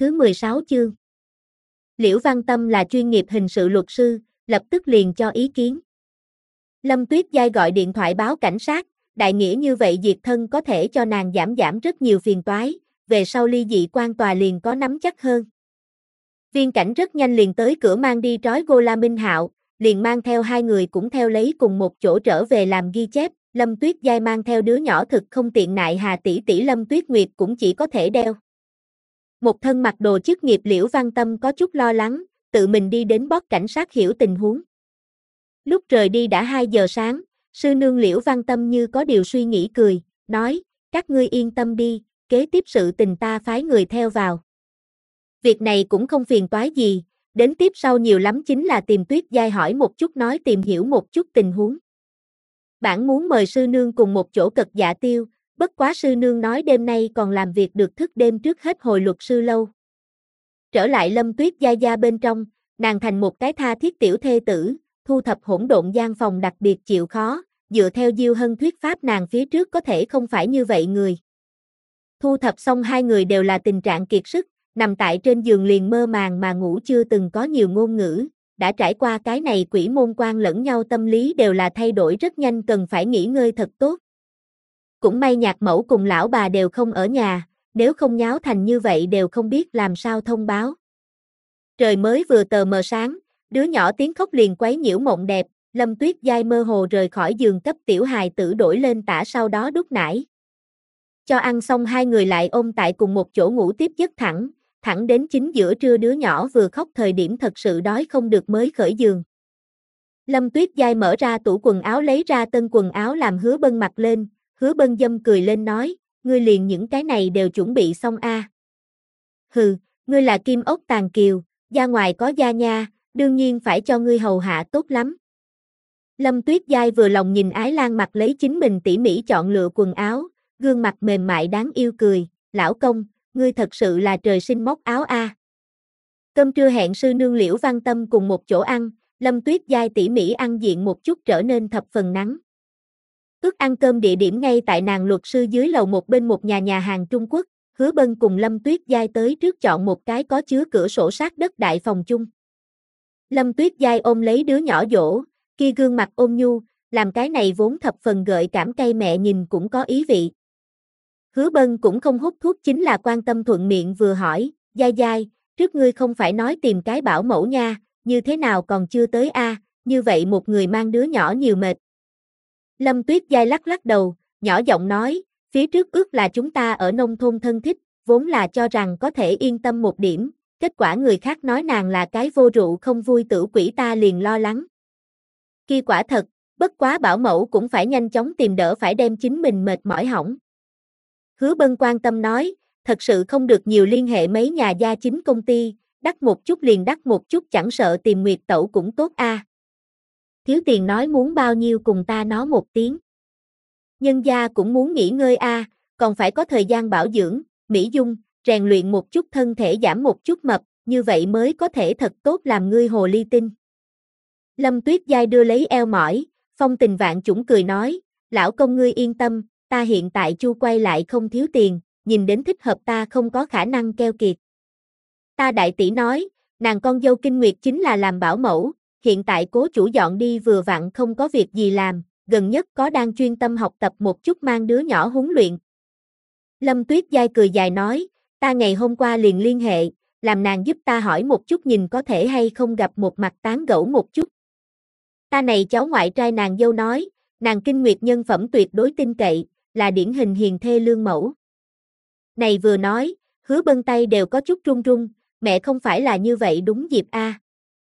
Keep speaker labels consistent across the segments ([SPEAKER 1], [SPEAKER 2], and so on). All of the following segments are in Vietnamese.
[SPEAKER 1] thứ 16 chương. Liễu Văn Tâm là chuyên nghiệp hình sự luật sư, lập tức liền cho ý kiến. Lâm Tuyết Giai gọi điện thoại báo cảnh sát, đại nghĩa như vậy diệt thân có thể cho nàng giảm rất nhiều phiền toái, về sau ly dị quan tòa liền có nắm chắc hơn. Viên cảnh rất nhanh liền tới cửa mang đi trói Gô La Minh Hạo, liền mang theo hai người cũng theo lấy cùng một chỗ trở về làm ghi chép. Lâm Tuyết Giai mang theo đứa nhỏ thực không tiện nại hà tỷ tỷ Lâm Tuyết Nguyệt cũng chỉ có thể đeo. Một thân mặc đồ chức nghiệp Liễu Văn Tâm có chút lo lắng, tự mình đi đến boss cảnh sát hiểu tình huống. Lúc rời đi đã 2 giờ sáng, sư nương Liễu Văn Tâm như có điều suy nghĩ cười, nói, các ngươi yên tâm đi, kế tiếp sự tình ta phái người theo vào. Việc này cũng không phiền toái gì, đến tiếp sau nhiều lắm chính là tìm Tuyết Giai hỏi một chút nói tìm hiểu một chút tình huống. Bản muốn mời sư nương cùng một chỗ cật dạ tiêu, bất quá sư nương nói đêm nay còn làm việc được thức đêm trước hết hồi luật sư lâu. Trở lại Lâm Tuyết Giai gia bên trong, nàng thành một cái tha thiết tiểu thê tử, thu thập hỗn độn gian phòng đặc biệt chịu khó, dựa theo Diêu Hân thuyết pháp nàng phía trước có thể không phải như vậy người. Thu thập xong hai người đều là tình trạng kiệt sức, nằm tại trên giường liền mơ màng mà ngủ chưa từng có nhiều ngôn ngữ, đã trải qua cái này quỷ môn quan lẫn nhau tâm lý đều là thay đổi rất nhanh cần phải nghỉ ngơi thật tốt. Cũng may nhạc mẫu cùng lão bà đều không ở nhà, nếu không nháo thành như vậy đều không biết làm sao thông báo. Trời mới vừa tờ mờ sáng, đứa nhỏ tiếng khóc liền quấy nhiễu mộng đẹp, Lâm Tuyết Giai mơ hồ rời khỏi giường cấp tiểu hài tử đổi lên tã sau đó đút nải. Cho ăn xong hai người lại ôm tại cùng một chỗ ngủ tiếp giấc thẳng đến chính giữa trưa đứa nhỏ vừa khóc thời điểm thật sự đói không được mới khởi giường. Lâm Tuyết Giai mở ra tủ quần áo lấy ra tân quần áo làm Hứa Bân mặc lên, Hứa Bân dâm cười lên nói, ngươi liền những cái này đều chuẩn bị xong a. Hừ, ngươi là kim ốc tàn kiều, da ngoài có da nha, đương nhiên phải cho ngươi hầu hạ tốt lắm. Lâm Tuyết Giai vừa lòng nhìn Ái Lan mặc lấy chính mình tỉ mỉ chọn lựa quần áo, gương mặt mềm mại đáng yêu cười, lão công, ngươi thật sự là trời sinh móc áo a. Cơm trưa hẹn sư nương Liễu Văn Tâm cùng một chỗ ăn, Lâm Tuyết Giai tỉ mỉ ăn diện một chút trở nên thập phần nắng. Ước ăn cơm địa điểm ngay tại nàng luật sư dưới lầu một bên một nhà hàng Trung Quốc, Hứa Bân cùng Lâm Tuyết Giai tới trước chọn một cái có chứa cửa sổ sát đất đại phòng chung. Lâm Tuyết Giai ôm lấy đứa nhỏ dỗ, kia gương mặt ôn nhu, làm cái này vốn thập phần gợi cảm cay mẹ nhìn cũng có ý vị. Hứa Bân cũng không hút thuốc chính là quan tâm thuận miệng vừa hỏi, Giai Giai, trước ngươi không phải nói tìm cái bảo mẫu nha, như thế nào còn chưa tới a? Như vậy một người mang đứa nhỏ nhiều mệt. Lâm Tuyết Giai lắc lắc đầu, nhỏ giọng nói, phía trước ước là chúng ta ở nông thôn thân thích, vốn là cho rằng có thể yên tâm một điểm, kết quả người khác nói nàng là cái vô rượu không vui tử quỷ ta liền lo lắng. Kia quả thật, bất quá bảo mẫu cũng phải nhanh chóng tìm đỡ phải đem chính mình mệt mỏi hỏng. Hứa Bân quan tâm nói, thật sự không được nhiều liên hệ mấy nhà gia chính công ty, đắt một chút liền đắt một chút chẳng sợ tìm Nguyệt Tẩu cũng tốt a. Thiếu tiền nói muốn bao nhiêu cùng ta nói một tiếng. Nhân gia cũng muốn nghỉ ngơi a, còn phải có thời gian bảo dưỡng, mỹ dung, rèn luyện một chút thân thể giảm một chút mập, như vậy mới có thể thật tốt làm ngươi hồ ly tinh. Lâm Tuyết Giai đưa lấy eo mỏi, phong tình vạn chủng cười nói, lão công ngươi yên tâm, ta hiện tại chu quay lại không thiếu tiền, nhìn đến thích hợp ta không có khả năng keo kiệt. Ta đại tỷ nói, nàng con dâu Kinh Nguyệt chính là làm bảo mẫu, hiện tại cố chủ dọn đi vừa vặn không có việc gì làm, gần nhất có đang chuyên tâm học tập một chút mang đứa nhỏ huấn luyện. Lâm Tuyết Giai cười dài nói, ta ngày hôm qua liền liên hệ, làm nàng giúp ta hỏi một chút nhìn có thể hay không gặp một mặt tán gẫu một chút. Ta này cháu ngoại trai nàng dâu nói, nàng Kinh Nguyệt nhân phẩm tuyệt đối tin cậy, là điển hình hiền thê lương mẫu. Này vừa nói, Hứa Bân tay đều có chút run run, mẹ không phải là như vậy đúng dịp a.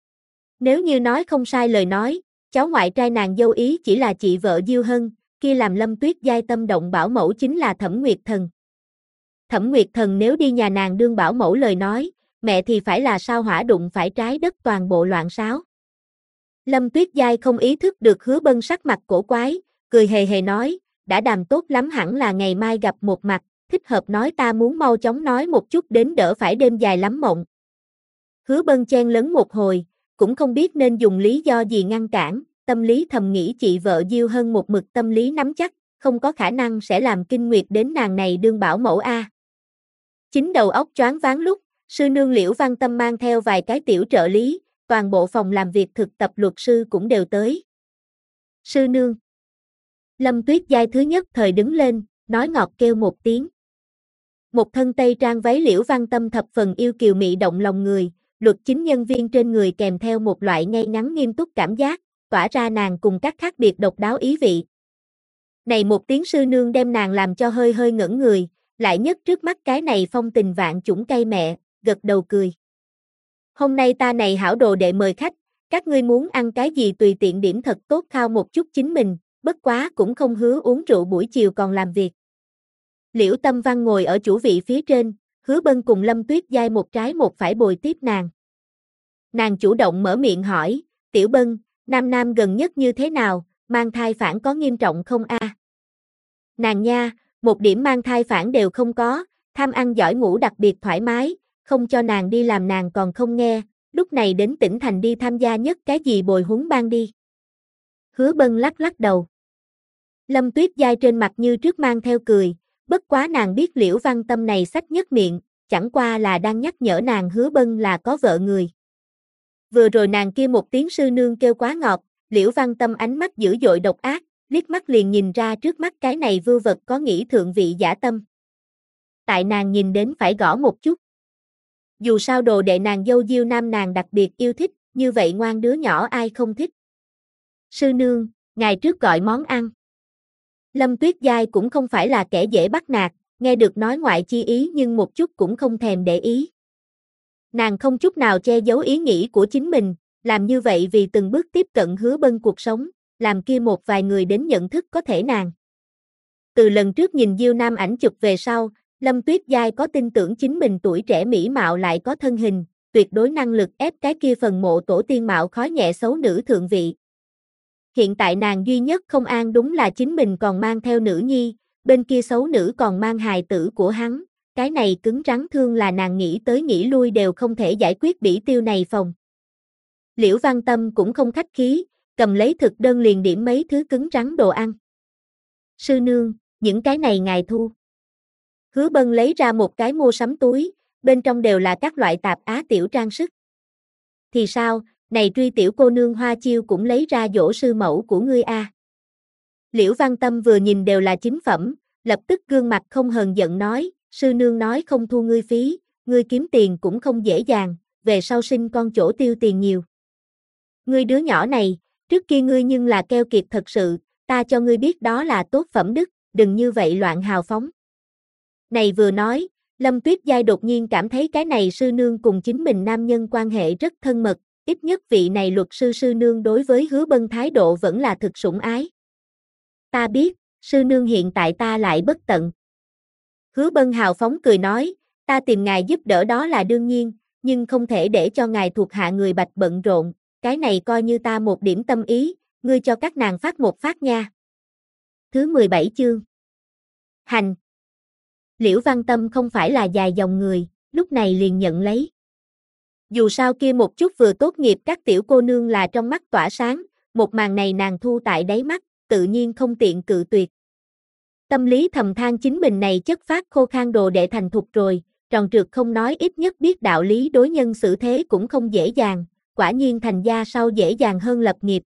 [SPEAKER 1] Nếu như nói không sai lời nói, cháu ngoại trai nàng dâu ý chỉ là chị vợ Diêu Hân, kia làm Lâm Tuyết Giai tâm động bảo mẫu chính là Thẩm Nguyệt Thần. Thẩm Nguyệt Thần nếu đi nhà nàng đương bảo mẫu lời nói, mẹ thì phải là sao hỏa đụng phải trái đất toàn bộ loạn xáo. Lâm Tuyết Giai không ý thức được Hứa Bân sắc mặt cổ quái, cười hề hề nói, đã đàm tốt lắm hẳn là ngày mai gặp một mặt, thích hợp nói ta muốn mau chóng nói một chút đến đỡ phải đêm dài lắm mộng. Hứa Bân chen lấn một hồi, cũng không biết nên dùng lý do gì ngăn cản, tâm lý thầm nghĩ chị vợ Diêu Hân một mực tâm lý nắm chắc, không có khả năng sẽ làm Kinh Nguyệt đến nàng này đương bảo mẫu a. Chính đầu óc choáng váng lúc, Sư nương Liễu Văn Tâm mang theo vài cái tiểu trợ lý, toàn bộ phòng làm việc thực tập luật sư cũng đều tới. Sư nương. Lâm Tuyết Giai thứ nhất thời đứng lên, nói ngọt kêu một tiếng. Một thân tây trang váy Liễu Văn Tâm thập phần yêu kiều mị động lòng người, luật chính nhân viên trên người kèm theo một loại ngay ngắn nghiêm túc cảm giác, tỏa ra nàng cùng các khác biệt độc đáo ý vị. Này một tiếng sư nương đem nàng làm cho hơi hơi ngẩn người, lại nhất trước mắt cái này phong tình vạn chủng cây mẹ, gật đầu cười. Hôm nay ta này hảo đồ đệ mời khách, các ngươi muốn ăn cái gì tùy tiện điểm thật tốt khao một chút chính mình, bất quá cũng không hứa uống rượu buổi chiều còn làm việc. Liễu Tâm Văn ngồi ở chủ vị phía trên, Hứa Bân cùng Lâm Tuyết Giai một trái một phải bồi tiếp nàng. Nàng chủ động mở miệng hỏi, Tiểu Bân, Nam Nam gần nhất như thế nào, mang thai phản có nghiêm trọng không a? Nàng nha, một điểm mang thai phản đều không có, tham ăn giỏi ngủ đặc biệt thoải mái, không cho nàng đi làm nàng còn không nghe, lúc này đến tỉnh thành đi tham gia nhất cái gì bồi huấn ban đi. Hứa Bân lắc lắc đầu. Lâm Tuyết Giai trên mặt như trước mang theo cười, bất quá nàng biết Liễu Văn Tâm này sách nhất miệng, chẳng qua là đang nhắc nhở nàng Hứa Bân là có vợ người. Vừa rồi nàng kia một tiếng sư nương kêu quá ngọt, Liễu Văn Tâm ánh mắt dữ dội độc ác, liếc mắt liền nhìn ra trước mắt cái này vưu vật có nghĩ thượng vị giả tâm. Tại nàng nhìn đến phải gõ một chút. Dù sao đồ đệ nàng dâu Diêu Nam nàng đặc biệt yêu thích, như vậy ngoan đứa nhỏ ai không thích. Sư nương, ngày trước gọi món ăn. Lâm Tuyết Giai cũng không phải là kẻ dễ bắt nạt, nghe được nói ngoại chi ý nhưng một chút cũng không thèm để ý. Nàng không chút nào che giấu ý nghĩ của chính mình, làm như vậy vì từng bước tiếp cận Hứa Bân cuộc sống, làm kia một vài người đến nhận thức có thể nàng. Từ lần trước nhìn Diêu Nam ảnh chụp về sau, Lâm Tuyết Giai có tin tưởng chính mình tuổi trẻ mỹ mạo lại có thân hình, tuyệt đối năng lực ép cái kia phần mộ tổ tiên mạo khói nhẹ xấu nữ thượng vị. Hiện tại nàng duy nhất không an đúng là chính mình còn mang theo nữ nhi, bên kia xấu nữ còn mang hài tử của hắn, cái này cứng rắn thương là nàng nghĩ tới nghĩ lui đều không thể giải quyết bỉ tiêu này phòng. Liễu Văn Tâm cũng không khách khí, cầm lấy thực đơn liền điểm mấy thứ cứng rắn đồ ăn. Sư nương, những cái này ngài thu. Hứa Bân lấy ra một cái mua sắm túi, bên trong đều là các loại tạp á tiểu trang sức. Thì sao, này truy tiểu cô nương Hoa Chiêu cũng lấy ra dỗ sư mẫu của ngươi a. Liễu Văn Tâm vừa nhìn đều là chính phẩm, lập tức gương mặt không hờn giận nói, sư nương nói không thu ngươi phí, ngươi kiếm tiền cũng không dễ dàng, về sau sinh con chỗ tiêu tiền nhiều. Ngươi đứa nhỏ này, trước kia ngươi nhưng là keo kiệt thật sự, ta cho ngươi biết đó là tốt phẩm đức, đừng như vậy loạn hào phóng. Này vừa nói, Lâm Tuyết Giai đột nhiên cảm thấy cái này sư nương cùng chính mình nam nhân quan hệ rất thân mật, ít nhất vị này luật sư sư nương đối với Hứa Bân thái độ vẫn là thực sủng ái. Ta biết, sư nương hiện tại ta lại bất tận. Hứa Bân hào phóng cười nói, ta tìm ngài giúp đỡ đó là đương nhiên, nhưng không thể để cho ngài thuộc hạ người Bạch bận rộn, cái này coi như ta một điểm tâm ý, ngươi cho các nàng phát một phát nha. Thứ 17 chương. Hành. Liễu Văn Tâm không phải là dài dòng người, lúc này liền nhận lấy. Dù sao kia một chút vừa tốt nghiệp các tiểu cô nương là trong mắt tỏa sáng, một màn này nàng thu tại đáy mắt, tự nhiên không tiện cự tuyệt. Tâm lý thầm than chính mình này chất phát khô khan đồ đệ thành thục rồi, tròn trượt không nói ít nhất biết đạo lý đối nhân xử thế cũng không dễ dàng, quả nhiên thành gia sau dễ dàng hơn lập nghiệp.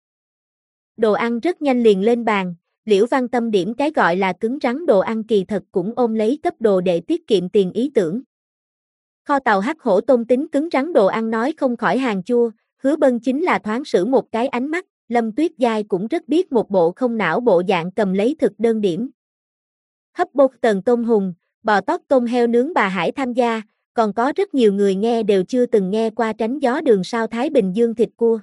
[SPEAKER 1] Đồ ăn rất nhanh liền lên bàn, Liễu Văn Tâm điểm cái gọi là cứng rắn đồ ăn kỳ thật cũng ôm lấy cấp đồ để tiết kiệm tiền ý tưởng. Kho tàu hắc hổ tôm tính cứng rắn đồ ăn nói không khỏi hàng chua, Hứa Bân chính là thoáng sử một cái ánh mắt, Lâm Tuyết Giai cũng rất biết một bộ không não bộ dạng cầm lấy thực đơn điểm. Hấp bột tần tôm hùm, bò tót tôm heo nướng bà Hải tham gia, còn có rất nhiều người nghe đều chưa từng nghe qua tránh gió đường sao Thái Bình Dương thịt cua.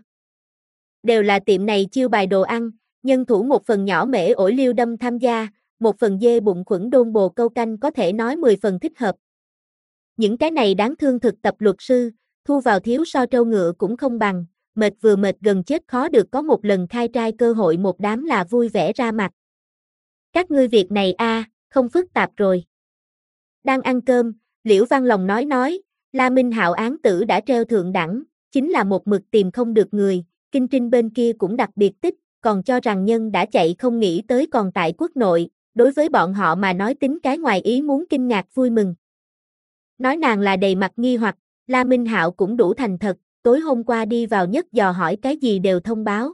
[SPEAKER 1] Đều là tiệm này chiêu bài đồ ăn, nhân thủ một phần nhỏ mễ ổi liêu đâm tham gia, một phần dê bụng khuẩn đôn bồ câu canh có thể nói 10 phần thích hợp. Những cái này đáng thương thực tập luật sư, thu vào thiếu so trâu ngựa cũng không bằng, mệt vừa mệt gần chết khó được có một lần khai trai cơ hội một đám là vui vẻ ra mặt. Các ngươi việc này không phức tạp rồi. Đang ăn cơm, Liễu Văn Lòng nói, La Minh Hạo án tử đã treo thượng đẳng, chính là một mực tìm không được người, Kinh Trinh bên kia cũng đặc biệt tích, còn cho rằng nhân đã chạy không nghĩ tới còn tại quốc nội, đối với bọn họ mà nói tính cái ngoài ý muốn kinh ngạc vui mừng. Nói nàng là đầy mặt nghi hoặc, La Minh Hạo cũng đủ thành thật, tối hôm qua đi vào nhất dò hỏi cái gì đều thông báo.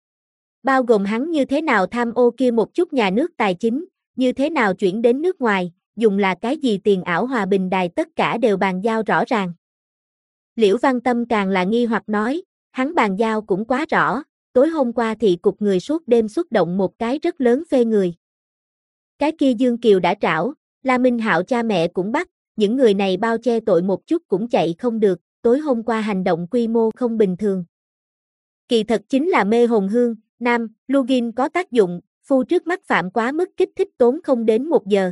[SPEAKER 1] Bao gồm hắn như thế nào tham ô kia một chút nhà nước tài chính, như thế nào chuyển đến nước ngoài, dùng là cái gì tiền ảo hòa bình đài tất cả đều bàn giao rõ ràng. Liễu Văn Tâm càng là nghi hoặc nói, hắn bàn giao cũng quá rõ, tối hôm qua thị cục người suốt đêm xuất động một cái rất lớn phê người. Cái kia Dương Kiều đã trảo, La Minh Hạo cha mẹ cũng bắt, những người này bao che tội một chút cũng chạy không được, tối hôm qua hành động quy mô không bình thường. Kỳ thật chính là mê hồn hương, nam, Lugin có tác dụng, phu trước mắt phạm quá mức kích thích tốn không đến 1 giờ.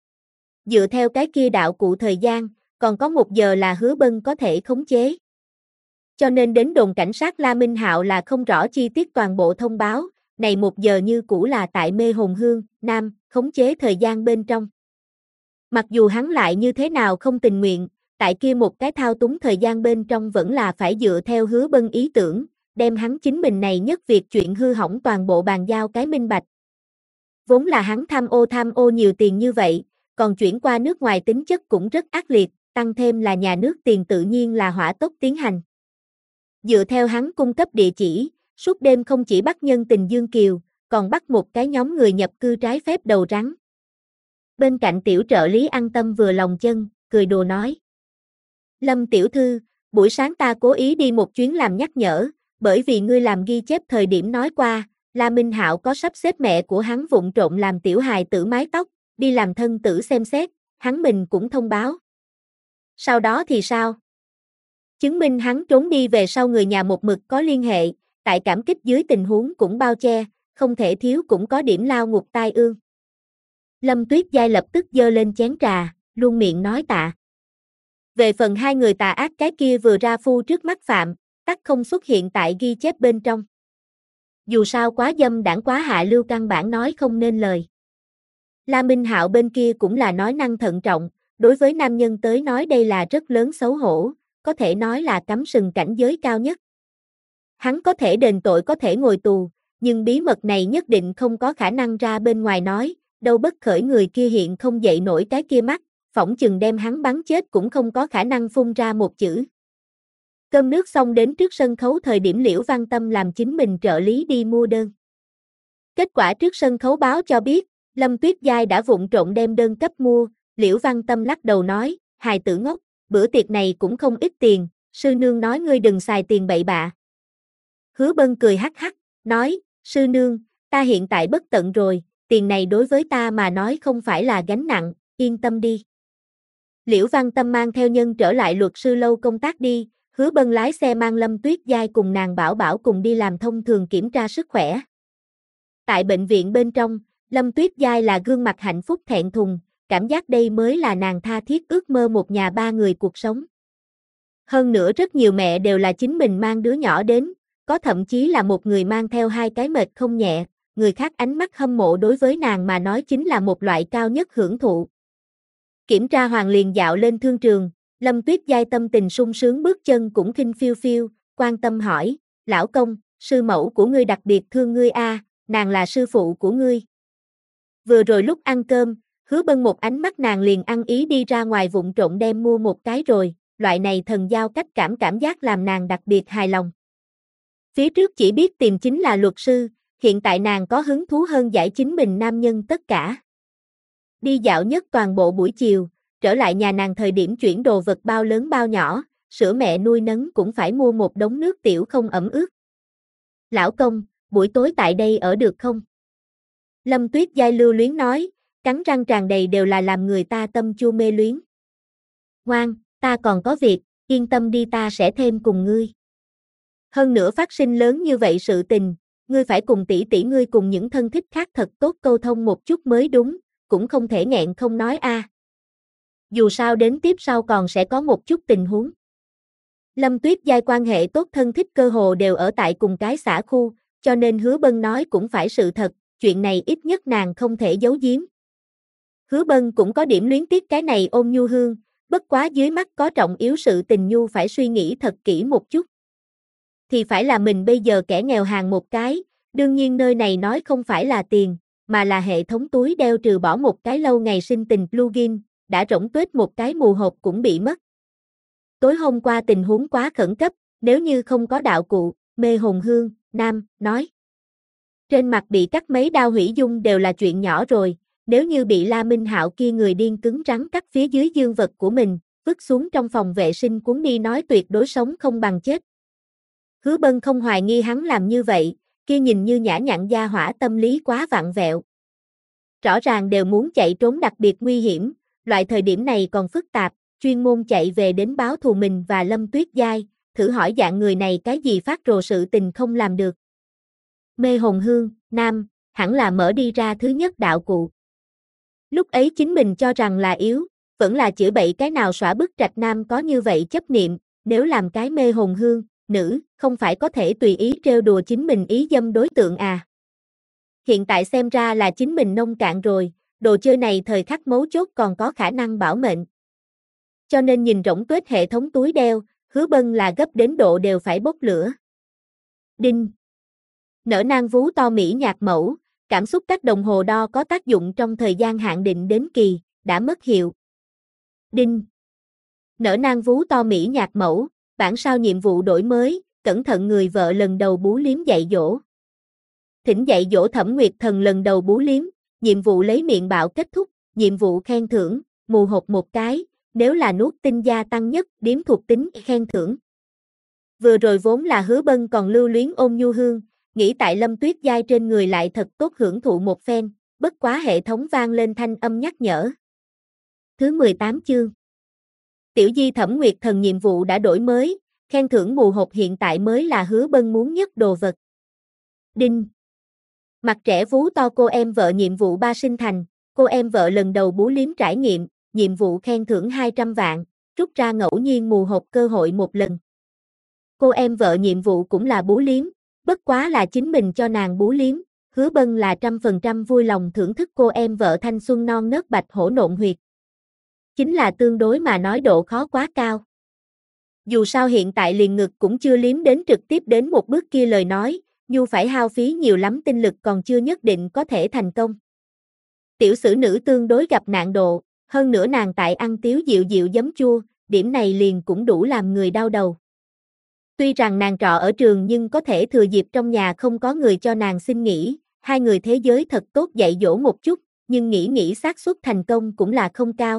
[SPEAKER 1] Dựa theo cái kia đạo cụ thời gian, còn có 1 giờ là Hứa Bân có thể khống chế. Cho nên đến đồn cảnh sát La Minh Hạo là không rõ chi tiết toàn bộ thông báo, này 1 giờ như cũ là tại mê hồn hương, nam, khống chế thời gian bên trong. Mặc dù hắn lại như thế nào không tình nguyện, tại kia một cái thao túng thời gian bên trong vẫn là phải dựa theo Hứa Bân ý tưởng, đem hắn chính mình này nhất việc chuyện hư hỏng toàn bộ bàn giao cái minh bạch. Vốn là hắn tham ô nhiều tiền như vậy, còn chuyển qua nước ngoài tính chất cũng rất ác liệt, tăng thêm là nhà nước tiền tự nhiên là hỏa tốc tiến hành. Dựa theo hắn cung cấp địa chỉ, suốt đêm không chỉ bắt nhân tình Dương Kiều, còn bắt một cái nhóm người nhập cư trái phép đầu rắn. Bên cạnh tiểu trợ lý An Tâm vừa lòng chân, cười đùa nói. Lâm tiểu thư, buổi sáng ta cố ý đi một chuyến làm nhắc nhở, bởi vì ngươi làm ghi chép thời điểm nói qua, La Minh Hạo có sắp xếp mẹ của hắn vụng trộn làm tiểu hài tử mái tóc, đi làm thân tử xem xét, hắn mình cũng thông báo. Sau đó thì sao? Chứng minh hắn trốn đi về sau người nhà một mực có liên hệ, tại cảm kích dưới tình huống cũng bao che, không thể thiếu cũng có điểm lao ngục tai ương. Lâm Tuyết Giai lập tức giơ lên chén trà, luôn miệng nói tạ. Về phần hai người tà ác cái kia vừa ra phu trước mắt phạm, tắc không xuất hiện tại ghi chép bên trong. Dù sao quá dâm đảng quá hạ lưu căn bản nói không nên lời. La Minh Hạo bên kia cũng là nói năng thận trọng, đối với nam nhân tới nói đây là rất lớn xấu hổ, có thể nói là cắm sừng cảnh giới cao nhất. Hắn có thể đền tội có thể ngồi tù, nhưng bí mật này nhất định không có khả năng ra bên ngoài nói, đâu bất khởi người kia hiện không dậy nổi cái kia mắt, phỏng chừng đem hắn bắn chết cũng không có khả năng phun ra một chữ. Cơm nước xong đến trước sân khấu thời điểm Liễu Văn Tâm làm chính mình trợ lý đi mua đơn. Kết quả trước sân khấu báo cho biết, Lâm Tuyết Giai đã vụng trộn đem đơn cấp mua, Liễu Văn Tâm lắc đầu nói, hài tử ngốc, bữa tiệc này cũng không ít tiền, sư nương nói ngươi đừng xài tiền bậy bạ. Hứa Bân cười hắc hắc, nói, sư nương, ta hiện tại bất tận rồi, tiền này đối với ta mà nói không phải là gánh nặng, yên tâm đi. Liễu Văn Tâm mang theo nhân trở lại luật sư lâu công tác đi, Hứa Bân lái xe mang Lâm Tuyết Giai cùng nàng Bảo Bảo cùng đi làm thông thường kiểm tra sức khỏe. Tại bệnh viện bên trong, Lâm Tuyết Giai là gương mặt hạnh phúc thẹn thùng, cảm giác đây mới là nàng tha thiết ước mơ một nhà 3 người cuộc sống. Hơn nữa rất nhiều mẹ đều là chính mình mang đứa nhỏ đến, có thậm chí là một người mang theo 2 cái mệt không nhẹ, người khác ánh mắt hâm mộ đối với nàng mà nói chính là một loại cao nhất hưởng thụ. Kiểm tra hoàn liền dạo lên thương trường, Lâm Tuyết Giai tâm tình sung sướng bước chân cũng khinh phiêu phiêu, quan tâm hỏi, lão công, sư mẫu của ngươi đặc biệt thương ngươi a, nàng là sư phụ của ngươi. Vừa rồi lúc ăn cơm, Hứa Bân một ánh mắt nàng liền ăn ý đi ra ngoài vụng trộn đem mua một cái rồi, loại này thần giao cách cảm giác làm nàng đặc biệt hài lòng. Phía trước chỉ biết tìm chính là luật sư, hiện tại nàng có hứng thú hơn giải chính mình nam nhân tất cả. Đi dạo nhất toàn bộ buổi chiều, trở lại nhà nàng thời điểm chuyển đồ vật bao lớn bao nhỏ, sữa mẹ nuôi nấng cũng phải mua một đống nước tiểu không ẩm ướt. Lão công, buổi tối tại đây ở được không? Lâm Tuyết Giai lưu luyến nói, cắn răng tràn đầy đều là làm người ta tâm chua mê luyến. Ngoan, ta còn có việc, yên tâm đi ta sẽ thêm cùng ngươi. Hơn nữa phát sinh lớn như vậy sự tình, ngươi phải cùng tỷ tỷ ngươi cùng những thân thích khác thật tốt câu thông một chút mới đúng, cũng không thể nghẹn không nói a. Dù sao đến tiếp sau còn sẽ có một chút tình huống. Lâm Tuyết Giai quan hệ tốt thân thích cơ hồ đều ở tại cùng cái xã khu, cho nên Hứa Bân nói cũng phải sự thật, chuyện này ít nhất nàng không thể giấu giếm. Hứa Bân cũng có điểm luyến tiếc cái này ôn nhu hương, bất quá dưới mắt có trọng yếu sự tình nhu phải suy nghĩ thật kỹ một chút. Thì phải là mình bây giờ kẻ nghèo hàng một cái, đương nhiên nơi này nói không phải là tiền, mà là hệ thống túi đeo trừ bỏ một cái lâu ngày sinh tình plugin, đã rỗng tuếch một cái mù hộp cũng bị mất. Tối hôm qua tình huống quá khẩn cấp, nếu như không có đạo cụ, Mê Hồn Hương, Nam, nói. Trên mặt bị cắt mấy đao hủy dung đều là chuyện nhỏ rồi, nếu như bị La Minh Hạo kia người điên cứng rắn cắt phía dưới dương vật của mình, vứt xuống trong phòng vệ sinh cuốn đi nói tuyệt đối sống không bằng chết. Hứa Bân không hoài nghi hắn làm như vậy, kia nhìn như nhã nhặn gia hỏa tâm lý quá vặn vẹo. Rõ ràng đều muốn chạy trốn đặc biệt nguy hiểm, loại thời điểm này còn phức tạp, chuyên môn chạy về đến báo thù mình và Lâm Tuyết Giai, thử hỏi dạng người này cái gì phát rồ sự tình không làm được. Mê Hồn Hương, Nam, hẳn là mở đi ra thứ nhất đạo cụ. Lúc ấy chính mình cho rằng là yếu, vẫn là chữa bậy cái nào xõa bức Trạch Nam có như vậy chấp niệm, nếu làm cái Mê Hồn Hương, nữ, không phải có thể tùy ý trêu đùa chính mình ý dâm đối tượng à. Hiện tại xem ra là chính mình nông cạn rồi, đồ chơi này thời khắc mấu chốt còn có khả năng bảo mệnh. Cho nên nhìn rỗng tuếch hệ thống túi đeo, Hứa Bân là gấp đến độ đều phải bốc lửa. Đinh. Nở nang vú to Mỹ nhạc mẫu, cảm xúc các đồng hồ đo có tác dụng trong thời gian hạn định đến kỳ, đã mất hiệu. Đinh. Nở nang vú to Mỹ nhạc mẫu, bản sao nhiệm vụ đổi mới, cẩn thận người vợ lần đầu bú liếm dạy dỗ. Thỉnh dạy dỗ Thẩm Nguyệt Thần lần đầu bú liếm, nhiệm vụ lấy miệng bạo kết thúc, nhiệm vụ khen thưởng, mù hộp một cái, nếu là nuốt tinh gia tăng nhất, điếm thuộc tính khen thưởng. Vừa rồi vốn là Hứa Bân còn lưu luyến ôn nhu hương, nghĩ tại Lâm Tuyết Giai trên người lại thật tốt hưởng thụ một phen, bất quá hệ thống vang lên thanh âm nhắc nhở. Thứ 18 chương. Tiểu Di Thẩm Nguyệt Thần nhiệm vụ đã đổi mới, khen thưởng mù hộp hiện tại mới là Hứa Bân muốn nhất đồ vật. Đinh. Mặt trẻ vú to cô em vợ nhiệm vụ 3 sinh thành, cô em vợ lần đầu bú liếm trải nghiệm, nhiệm vụ khen thưởng 200 vạn, rút ra ngẫu nhiên mù hộp cơ hội một lần. Cô em vợ nhiệm vụ cũng là bú liếm, bất quá là chính mình cho nàng bú liếm, Hứa Bân là 100% vui lòng thưởng thức cô em vợ thanh xuân non nớt bạch hổ nộn huyệt. Chính là tương đối mà nói độ khó quá cao. Dù sao hiện tại liền ngực cũng chưa liếm đến trực tiếp đến một bước kia lời nói, nhu phải hao phí nhiều lắm tinh lực còn chưa nhất định có thể thành công. Tiểu sử nữ tương đối gặp nạn độ, hơn nữa nàng tại ăn tiếu dịu dịu giấm chua, điểm này liền cũng đủ làm người đau đầu. Tuy rằng nàng trọ ở trường nhưng có thể thừa dịp trong nhà không có người cho nàng xin nghỉ, hai người thế giới thật tốt dạy dỗ một chút, nhưng nghĩ xác suất thành công cũng là không cao.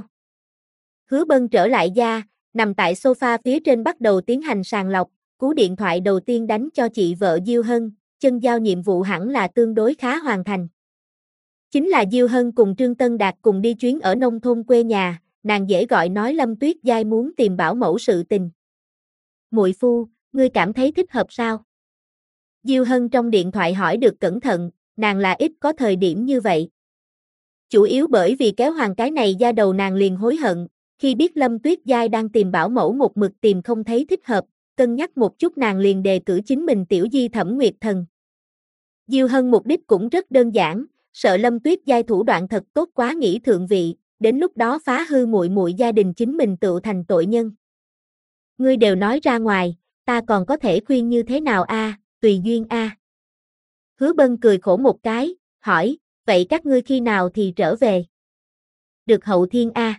[SPEAKER 1] Hứa Bân trở lại gia, nằm tại sofa phía trên bắt đầu tiến hành sàng lọc, cú điện thoại đầu tiên đánh cho chị vợ Diêu Hân, chân giao nhiệm vụ hẳn là tương đối khá hoàn thành. Chính là Diêu Hân cùng Trương Tân Đạt cùng đi chuyến ở nông thôn quê nhà, nàng dễ gọi nói Lâm Tuyết Giai muốn tìm bảo mẫu sự tình. Muội phu, ngươi cảm thấy thích hợp sao? Diêu Hân trong điện thoại hỏi được cẩn thận, nàng là ít có thời điểm như vậy. Chủ yếu bởi vì kéo hoàng cái này ra đầu nàng liền hối hận, khi biết Lâm Tuyết Giai đang tìm bảo mẫu một mực tìm không thấy thích hợp, cân nhắc một chút nàng liền đề cử chính mình Tiểu Di Thẩm Nguyệt Thần. Diêu Hân mục đích cũng rất đơn giản, sợ Lâm Tuyết Giai thủ đoạn thật tốt quá nghĩ thượng vị, đến lúc đó phá hư muội muội gia đình chính mình tựu thành tội nhân. Ngươi đều nói ra ngoài, ta còn có thể khuyên như thế nào a, tùy duyên a. Hứa Bân cười khổ một cái, hỏi, vậy các ngươi khi nào thì trở về? Được hậu thiên a.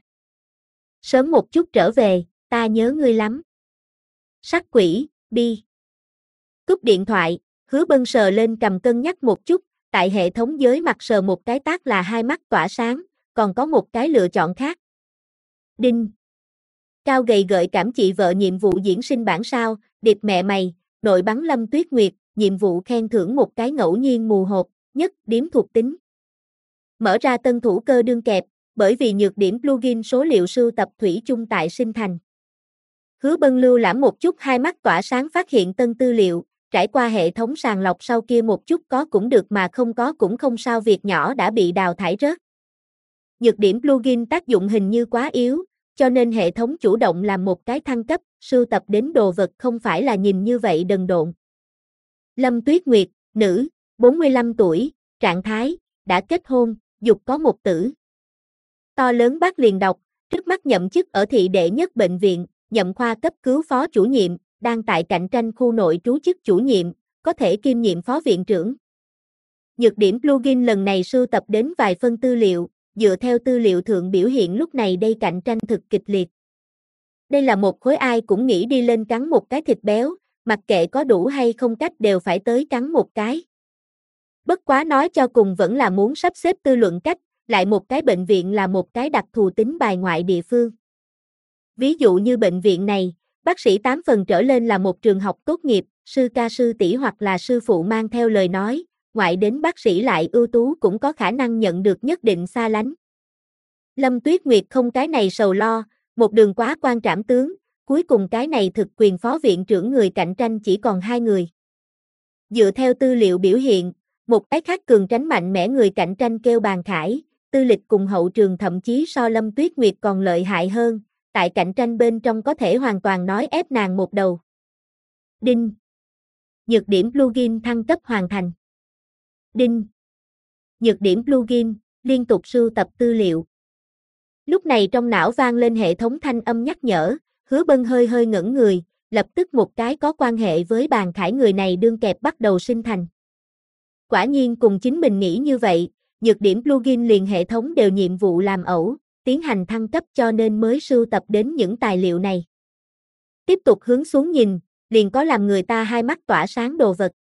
[SPEAKER 1] Sớm một chút trở về, ta nhớ ngươi lắm. Sắc quỷ, bi. Cúp điện thoại, Hứa Bân sờ lên cầm cân nhắc một chút, tại hệ thống giới mặt sờ một cái tác là hai mắt tỏa sáng, còn có một cái lựa chọn khác. Đinh. Cao gầy gợi cảm chị vợ nhiệm vụ diễn sinh bản sao, điệp mẹ mày, nội bắn Lâm Tuyết Nguyệt, nhiệm vụ khen thưởng một cái ngẫu nhiên mù hộp, nhất điếm thuộc tính. Mở ra tân thủ cơ đương kẹp, bởi vì nhược điểm plugin số liệu sưu tập thủy chung tại sinh thành. Hứa Bân lưu lãm một chút hai mắt tỏa sáng phát hiện tân tư liệu, trải qua hệ thống sàng lọc sau kia một chút có cũng được mà không có cũng không sao việc nhỏ đã bị đào thải rớt. Nhược điểm plugin tác dụng hình như quá yếu, cho nên hệ thống chủ động làm một cái thăng cấp, sưu tập đến đồ vật không phải là nhìn như vậy đần độn. Lâm Tuyết Nguyệt, nữ, 45 tuổi, trạng thái, đã kết hôn, dục có một tử. To lớn bác liền đọc, trước mắt nhậm chức ở thị đệ nhất bệnh viện, nhậm khoa cấp cứu phó chủ nhiệm, đang tại cạnh tranh khu nội trú chức chủ nhiệm, có thể kiêm nhiệm phó viện trưởng. Nhược điểm plugin lần này sưu tập đến vài phân tư liệu, dựa theo tư liệu thượng biểu hiện lúc này đây cạnh tranh thực kịch liệt. Đây là một khối ai cũng nghĩ đi lên cắn một cái thịt béo, mặc kệ có đủ hay không cách đều phải tới cắn một cái. Bất quá nói cho cùng vẫn là muốn sắp xếp tư luận cách, lại một cái bệnh viện là một cái đặc thù tính bài ngoại địa phương. Ví dụ như bệnh viện này, bác sĩ 8 phần trở lên là một trường học tốt nghiệp, sư ca sư tỷ hoặc là sư phụ mang theo lời nói, ngoại đến bác sĩ lại ưu tú cũng có khả năng nhận được nhất định xa lánh. Lâm Tuyết Nguyệt không cái này sầu lo, một đường quá quan trảm tướng, cuối cùng cái này thực quyền phó viện trưởng người cạnh tranh chỉ còn 2 người. Dựa theo tư liệu biểu hiện, một cái khác cường tránh mạnh mẽ người cạnh tranh kêu Bàn Khải, tư lịch cùng hậu trường thậm chí so Lâm Tuyết Nguyệt còn lợi hại hơn, tại cạnh tranh bên trong có thể hoàn toàn nói ép nàng một đầu. Đinh. Nhược điểm plugin thăng cấp hoàn thành. Đinh. Nhược điểm plugin, liên tục sưu tập tư liệu. Lúc này trong não vang lên hệ thống thanh âm nhắc nhở, Hứa Bân hơi hơi ngẩn người, lập tức một cái có quan hệ với Bàn Khải người này đương kẹp bắt đầu sinh thành. Quả nhiên cùng chính mình nghĩ như vậy, nhược điểm plugin liền hệ thống đều nhiệm vụ làm ẩu, tiến hành thăng cấp cho nên mới sưu tập đến những tài liệu này. Tiếp tục hướng xuống nhìn, liền có làm người ta hai mắt tỏa sáng đồ vật.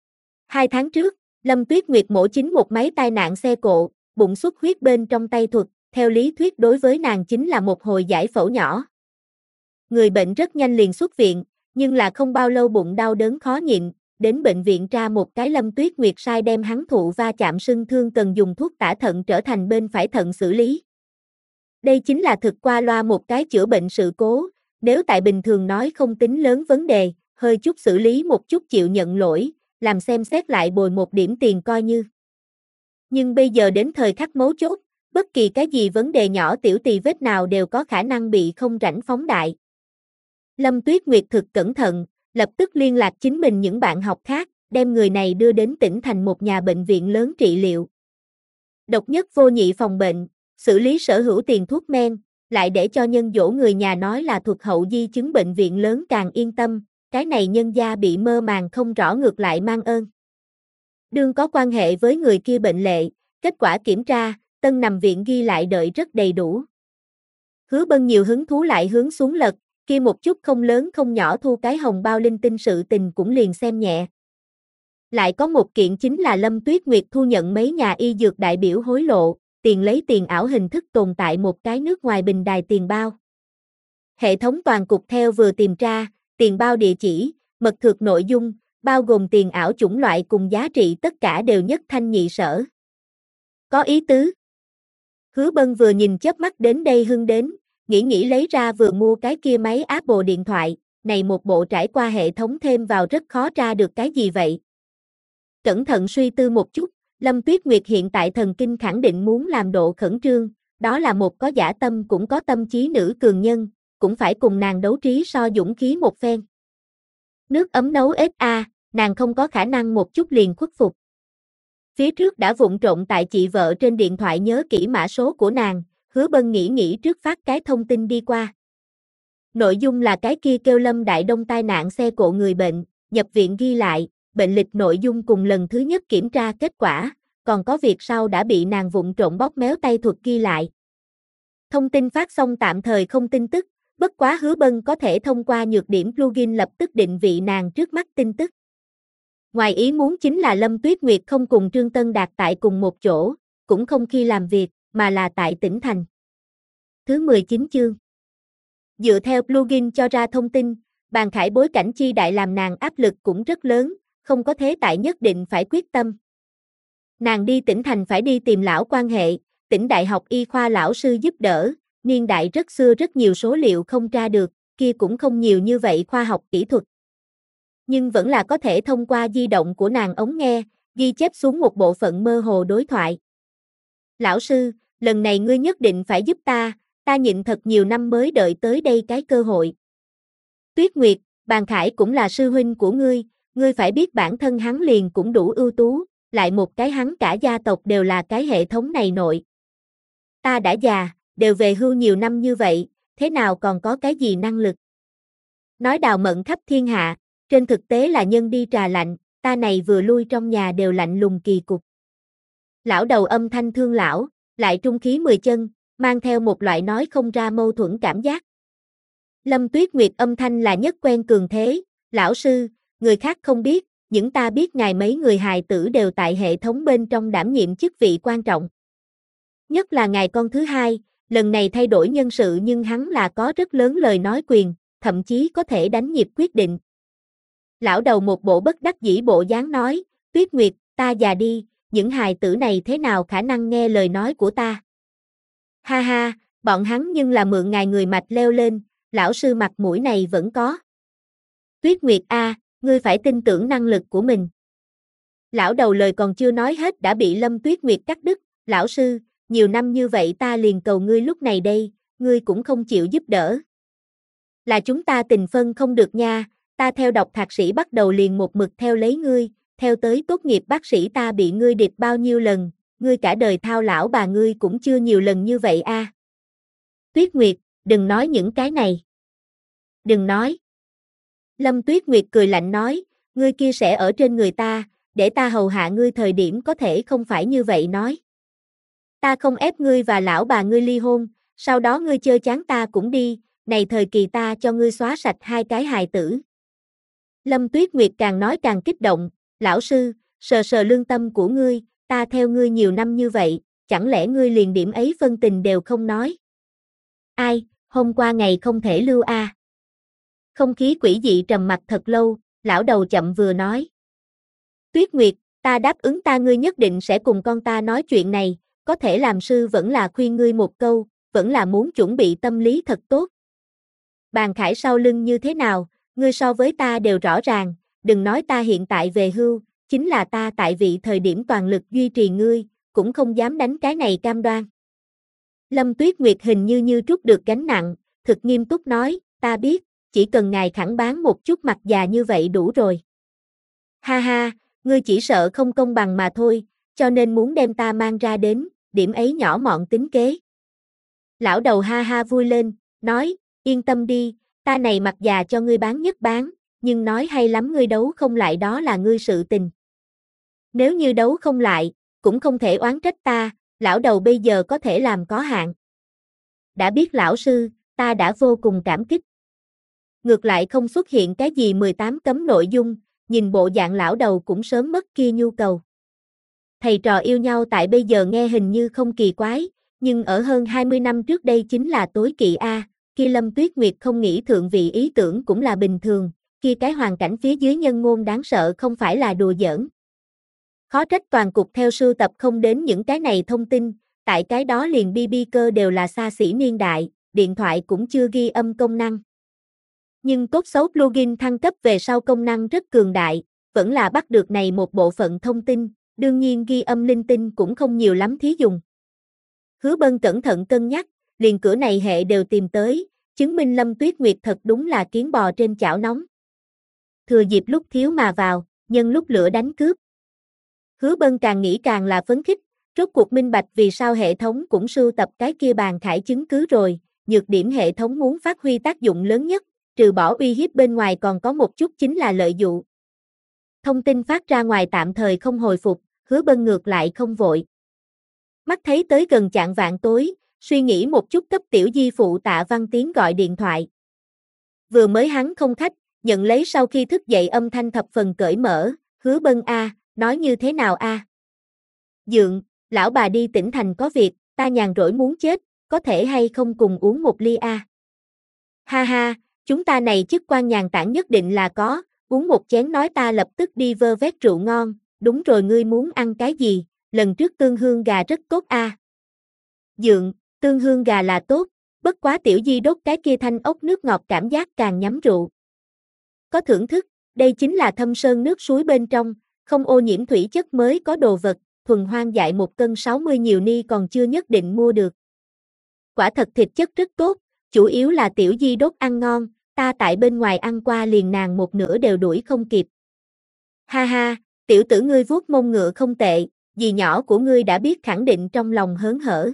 [SPEAKER 1] 2 tháng trước, Lâm Tuyết Nguyệt mổ chính một máy tai nạn xe cộ, bụng xuất huyết bên trong tay thuật, theo lý thuyết đối với nàng chính là một hồi giải phẫu nhỏ. Người bệnh rất nhanh liền xuất viện, nhưng là không bao lâu bụng đau đớn khó nhịn, đến bệnh viện tra một cái Lâm Tuyết Nguyệt sai đem hắn thụ va chạm sưng thương cần dùng thuốc tả thận trở thành bên phải thận xử lý. Đây chính là thực qua loa một cái chữa bệnh sự cố, nếu tại bình thường nói không tính lớn vấn đề, hơi chút xử lý một chút chịu nhận lỗi, làm xem xét lại bồi một điểm tiền coi như. Nhưng bây giờ đến thời khắc mấu chốt, bất kỳ cái gì vấn đề nhỏ tiểu tì vết nào đều có khả năng bị không rảnh phóng đại. Lâm Tuyết Nguyệt thực cẩn thận, lập tức liên lạc chính mình những bạn học khác, đem người này đưa đến tỉnh thành một nhà bệnh viện lớn trị liệu. Độc nhất vô nhị phòng bệnh, xử lý sở hữu tiền thuốc men, lại để cho nhân dỗ người nhà nói là thuật hậu di chứng bệnh viện lớn càng yên tâm, cái này nhân gia bị mơ màng không rõ ngược lại mang ơn. Đương có quan hệ với người kia bệnh lệ, kết quả kiểm tra, tân nằm viện ghi lại đợi rất đầy đủ. Hứa Bân nhiều hứng thú lại hướng xuống lật, kia một chút không lớn không nhỏ thu cái hồng bao linh tinh sự tình cũng liền xem nhẹ. Lại có một kiện chính là Lâm Tuyết Nguyệt thu nhận mấy nhà y dược đại biểu hối lộ, tiền lấy tiền ảo hình thức tồn tại một cái nước ngoài bình đài tiền bao. Hệ thống toàn cục theo vừa tìm tra, tiền bao địa chỉ, mật thược nội dung, bao gồm tiền ảo chủng loại cùng giá trị tất cả đều nhất thanh nhị sở. Có ý tứ. Hứa Bân vừa nhìn chớp mắt đến đây hưng đến, nghĩ lấy ra vừa mua cái kia máy Apple điện thoại, này một bộ trải qua hệ thống thêm vào rất khó tra được cái gì vậy. Cẩn thận suy tư một chút, Lâm Tuyết Nguyệt hiện tại thần kinh khẳng định muốn làm độ khẩn trương, đó là một có dã tâm cũng có tâm trí nữ cường nhân, cũng phải cùng nàng đấu trí so dũng khí một phen. Nước ấm nấu ếch a, nàng không có khả năng một chút liền khuất phục. Phía trước đã vụng trộn tại chị vợ trên điện thoại nhớ kỹ mã số của nàng, Hứa Bân nghĩ trước phát cái thông tin đi qua. Nội dung là cái kia kêu Lâm Đại Đông tai nạn xe cộ người bệnh, nhập viện ghi lại, bệnh lịch nội dung cùng lần thứ nhất kiểm tra kết quả, còn có việc sau đã bị nàng vụng trộn bóp méo tay thuật ghi lại. Thông tin phát xong tạm thời không tin tức, bất quá Hứa Bân có thể thông qua nhược điểm plugin lập tức định vị nàng trước mắt tin tức. Ngoài ý muốn chính là Lâm Tuyết Nguyệt không cùng Trương Tân Đạt tại cùng một chỗ, cũng không khi làm việc, mà là tại tỉnh thành. Thứ 19 chương. Dựa theo plugin cho ra thông tin, Bàn Khải bối cảnh chi đại làm nàng áp lực cũng rất lớn, không có thế tại nhất định phải quyết tâm. Nàng đi tỉnh thành phải đi tìm lão quan hệ, tỉnh đại học y khoa lão sư giúp đỡ, niên đại rất xưa rất nhiều số liệu không tra được, kia cũng không nhiều như vậy khoa học kỹ thuật. Nhưng vẫn là có thể thông qua di động của nàng ống nghe, ghi chép xuống một bộ phận mơ hồ đối thoại. Lão sư, lần này ngươi nhất định phải giúp ta nhịn thật nhiều năm mới đợi tới đây cái cơ hội. Tuyết Nguyệt, Bàn Khải cũng là sư huynh của ngươi phải biết bản thân hắn liền cũng đủ ưu tú, lại một cái hắn cả gia tộc đều là cái hệ thống này nội. Ta đã già, đều về hưu nhiều năm như vậy, thế nào còn có cái gì năng lực? Nói đào mận khắp thiên hạ, trên thực tế là nhân đi trà lạnh, ta này vừa lui trong nhà đều lạnh lùng kỳ cục. Lão đầu âm thanh thương lão, lại trung khí 10 chân, mang theo một loại nói không ra mâu thuẫn cảm giác. Lâm Tuyết Nguyệt âm thanh là nhất quen cường thế, lão sư, người khác không biết, những ta biết ngài mấy người hài tử đều tại hệ thống bên trong đảm nhiệm chức vị quan trọng. Nhất là ngài con thứ hai, lần này thay đổi nhân sự nhưng hắn là có rất lớn lời nói quyền, thậm chí có thể đánh nhịp quyết định. Lão đầu một bộ bất đắc dĩ bộ dáng nói, Tuyết Nguyệt, ta già đi, những hài tử này thế nào khả năng nghe lời nói của ta. Ha ha, bọn hắn nhưng là mượn ngài người mạch leo lên, lão sư mặt mũi này vẫn có. Tuyết Nguyệt a, ngươi phải tin tưởng năng lực của mình. Lão đầu lời còn chưa nói hết đã bị Lâm Tuyết Nguyệt cắt đứt, lão sư, nhiều năm như vậy ta liền cầu ngươi lúc này đây, ngươi cũng không chịu giúp đỡ. Là chúng ta tình phân không được nha, ta theo đọc thạc sĩ bắt đầu liền một mực theo lấy ngươi, theo tới tốt nghiệp bác sĩ ta bị ngươi điệp bao nhiêu lần, ngươi cả đời thao lão bà ngươi cũng chưa nhiều lần như vậy a. Tuyết Nguyệt, đừng nói những cái này. Đừng nói. Lâm Tuyết Nguyệt cười lạnh nói, ngươi kia sẽ ở trên người ta, để ta hầu hạ ngươi thời điểm có thể không phải như vậy nói. Ta không ép ngươi và lão bà ngươi ly hôn, sau đó ngươi chơi chán ta cũng đi, này thời kỳ ta cho ngươi xóa sạch hai cái hài tử. Lâm Tuyết Nguyệt càng nói càng kích động, lão sư, sờ sờ lương tâm của ngươi, ta theo ngươi nhiều năm như vậy, chẳng lẽ ngươi liền điểm ấy phân tình đều không nói? Ai, hôm qua ngày không thể lưu a. Không khí quỷ dị trầm mặc thật lâu, lão đầu chậm vừa nói. Tuyết Nguyệt, ta đáp ứng ta ngươi nhất định sẽ cùng con ta nói chuyện này, có thể làm sư vẫn là khuyên ngươi một câu, vẫn là muốn chuẩn bị tâm lý thật tốt. Bàn Khải sau lưng như thế nào, ngươi so với ta đều rõ ràng, đừng nói ta hiện tại về hưu, chính là ta tại vị thời điểm toàn lực duy trì ngươi, cũng không dám đánh cái này cam đoan. Lâm Tuyết Nguyệt hình như trút được gánh nặng, thực nghiêm túc nói, ta biết, chỉ cần ngài khẳng bán một chút mặt già như vậy đủ rồi. Ha ha, ngươi chỉ sợ không công bằng mà thôi, cho nên muốn đem ta mang ra đến, điểm ấy nhỏ mọn tính kế. Lão đầu ha ha vui lên, nói, yên tâm đi, ta này mặt già cho ngươi bán nhất bán, nhưng nói hay lắm ngươi đấu không lại đó là ngươi sự tình. Nếu như đấu không lại, cũng không thể oán trách ta, lão đầu bây giờ có thể làm có hạn. Đã biết lão sư, ta đã vô cùng cảm kích. Ngược lại không xuất hiện cái gì 18 cấm nội dung, nhìn bộ dạng lão đầu cũng sớm mất kia nhu cầu. Thầy trò yêu nhau tại bây giờ nghe hình như không kỳ quái, nhưng ở hơn 20 năm trước đây chính là tối kỵ a, kia Lâm Tuyết Nguyệt không nghĩ thượng vị ý tưởng cũng là bình thường, kia cái hoàn cảnh phía dưới nhân ngôn đáng sợ không phải là đùa giỡn. Khó trách toàn cục theo sưu tập không đến những cái này thông tin, tại cái đó liền BB cơ đều là xa xỉ niên đại, điện thoại cũng chưa ghi âm công năng. Nhưng tốt xấu plugin thăng cấp về sau công năng rất cường đại, vẫn là bắt được này một bộ phận thông tin, đương nhiên ghi âm linh tinh cũng không nhiều lắm thí dùng. Hứa Bân cẩn thận cân nhắc, liền cửa này hệ đều tìm tới, chứng minh Lâm Tuyết Nguyệt thật đúng là kiến bò trên chảo nóng. Thừa dịp lúc thiếu mà vào, nhân lúc lửa đánh cướp. Hứa Bân càng nghĩ càng là phấn khích, rốt cuộc minh bạch vì sao hệ thống cũng sưu tập cái kia bàn khải chứng cứ rồi, nhược điểm hệ thống muốn phát huy tác dụng lớn nhất, trừ bỏ uy hiếp bên ngoài còn có một chút chính là lợi dụ. Thông tin phát ra ngoài tạm thời không hồi phục, Hứa Bân ngược lại không vội. Mắt thấy tới gần chạng vạng tối, suy nghĩ một chút cấp tiểu di phụ Tạ Văn Tiến gọi điện thoại. Vừa mới hắn không khách, nhận lấy sau khi thức dậy âm thanh thập phần cởi mở, Hứa Bân a, nói như thế nào a? Dượng, lão bà đi tỉnh thành có việc, ta nhàn rỗi muốn chết, có thể hay không cùng uống một ly a? Ha ha, chúng ta này chức quan nhàn tản nhất định là có, uống một chén nói ta lập tức đi vơ vét rượu ngon, đúng rồi ngươi muốn ăn cái gì, lần trước tương hương gà rất tốt a. Dượng, tương hương gà là tốt, bất quá tiểu di đốt cái kia thanh ốc nước ngọt cảm giác càng nhắm rượu. Có thưởng thức, đây chính là thâm sơn nước suối bên trong, không ô nhiễm thủy chất mới có đồ vật, thuần hoang dại 1 cân 60 nhiều ni còn chưa nhất định mua được. Quả thật thịt chất rất tốt, chủ yếu là tiểu di đốt ăn ngon, ta tại bên ngoài ăn qua liền nàng một nửa đều đuổi không kịp. Ha ha, tiểu tử ngươi vuốt mông ngựa không tệ, dì nhỏ của ngươi đã biết khẳng định trong lòng hớn hở.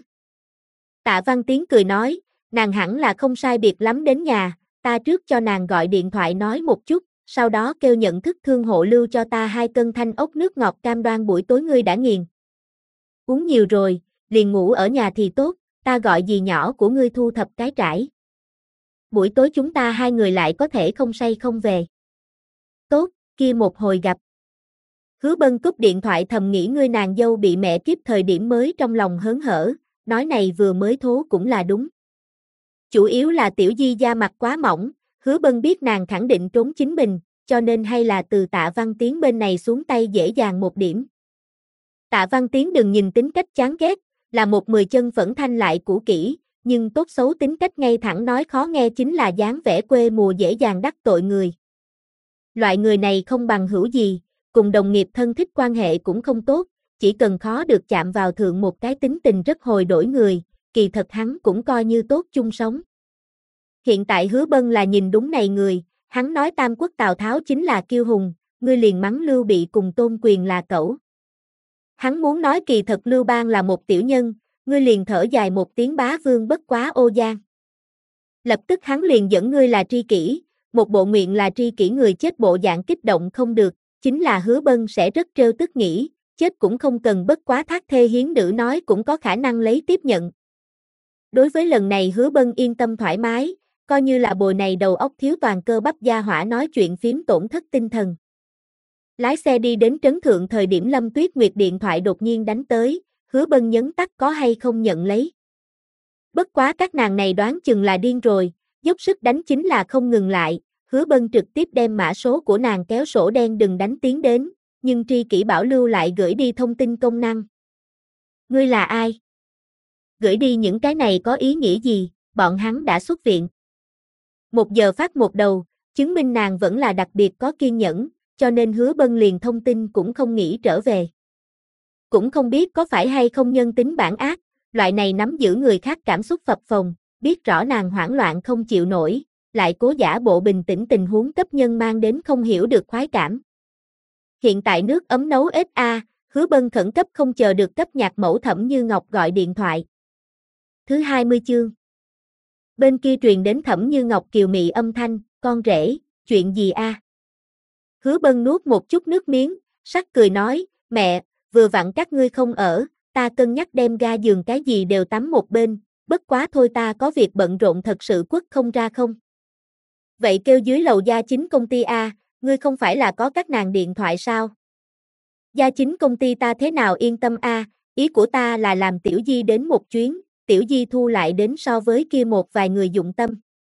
[SPEAKER 1] Tạ Văn Tiến cười nói, nàng hẳn là không sai biệt lắm đến nhà, ta trước cho nàng gọi điện thoại nói một chút, sau đó kêu nhận thức thương hộ lưu cho ta 2 cân thanh ốc nước ngọt cam đoan buổi tối ngươi đã nghiền. Uống nhiều rồi, liền ngủ ở nhà thì tốt, ta gọi dì nhỏ của ngươi thu thập cái trải. buổi tối chúng ta hai người lại có thể không say không về. Tốt, kia một hồi gặp. Hứa Bân cúp điện thoại thầm nghĩ ngươi nàng dâu bị mẹ kiếp thời điểm mới trong lòng hớn hở, nói này vừa mới thố cũng là đúng. Chủ yếu là Tiểu Di da mặt quá mỏng, Hứa Bân biết nàng khẳng định trốn chính mình, cho nên hay là từ Tạ Văn Tiến bên này xuống tay dễ dàng một điểm. Tạ Văn Tiến đừng nhìn tính cách chán ghét, là một 10 chân phẫn thanh lại cũ kỹ, nhưng tốt xấu tính cách ngay thẳng nói khó nghe chính là dáng vẻ quê mùa dễ dàng đắc tội người. Loại người này không bằng hữu gì, cùng đồng nghiệp thân thích quan hệ cũng không tốt, chỉ cần khó được chạm vào thượng một cái tính tình rất hồi đổi người, kỳ thật hắn cũng coi như tốt chung sống. Hiện tại Hứa Bân là nhìn đúng này người, hắn nói Tam Quốc Tào Tháo chính là kiêu hùng, ngươi liền mắng Lưu Bị cùng Tôn Quyền là cẩu. Hắn muốn nói kỳ thật Lưu Bang là một tiểu nhân, ngươi liền thở dài một tiếng bá vương bất quá ô giang. Lập tức hắn liền dẫn ngươi là tri kỷ, một bộ nguyện là tri kỷ người chết bộ dạng kích động không được, chính là Hứa Bân sẽ rất trêu tức nghĩ, chết cũng không cần bất quá thác thê hiến nữ nói cũng có khả năng lấy tiếp nhận. Đối với lần này Hứa Bân yên tâm thoải mái, coi như là bồi này đầu óc thiếu toàn cơ bắp gia hỏa nói chuyện phím tổn thất tinh thần. Lái xe đi đến trấn thượng thời điểm Lâm Tuyết Nguyệt điện thoại đột nhiên đánh tới, Hứa Bân nhấn tắt có hay không nhận lấy. Bất quá các nàng này đoán chừng là điên rồi, dốc sức đánh chính là không ngừng lại, Hứa Bân trực tiếp đem mã số của nàng kéo sổ đen đừng đánh tiếng đến, nhưng tri kỷ bảo lưu lại gửi đi thông tin công năng. Ngươi là ai? Gửi đi những cái này có ý nghĩa gì, bọn hắn đã xuất viện. 1 giờ phát một đầu, chứng minh nàng vẫn là đặc biệt có kiên nhẫn, cho nên Hứa Bân liền thông tin cũng không nghĩ trở về. Cũng không biết có phải hay không nhân tính bản ác, loại này nắm giữ người khác cảm xúc phập phồng, biết rõ nàng hoảng loạn không chịu nổi, lại cố giả bộ bình tĩnh tình huống cấp nhân mang đến không hiểu được khoái cảm. Hiện tại nước ấm nấu ếch a, Hứa Bân khẩn cấp không chờ được cấp nhạc mẫu Thẩm Như Ngọc gọi điện thoại. Thứ 20 chương. Bên kia truyền đến Thẩm Như Ngọc kiều mị âm thanh, con rể, chuyện gì a? Hứa Bân nuốt một chút nước miếng, sắc cười nói, mẹ, vừa vặn các ngươi không ở, ta cân nhắc đem ga giường cái gì đều tắm một bên, bất quá thôi ta có việc bận rộn thật sự quất không ra không. Vậy kêu dưới lầu gia chính công ty a, ngươi không phải là có các nàng điện thoại sao? Gia chính công ty ta thế nào yên tâm a, ý của ta là làm Tiểu Di đến một chuyến, Tiểu Di thu lại đến so với kia một vài người dụng tâm.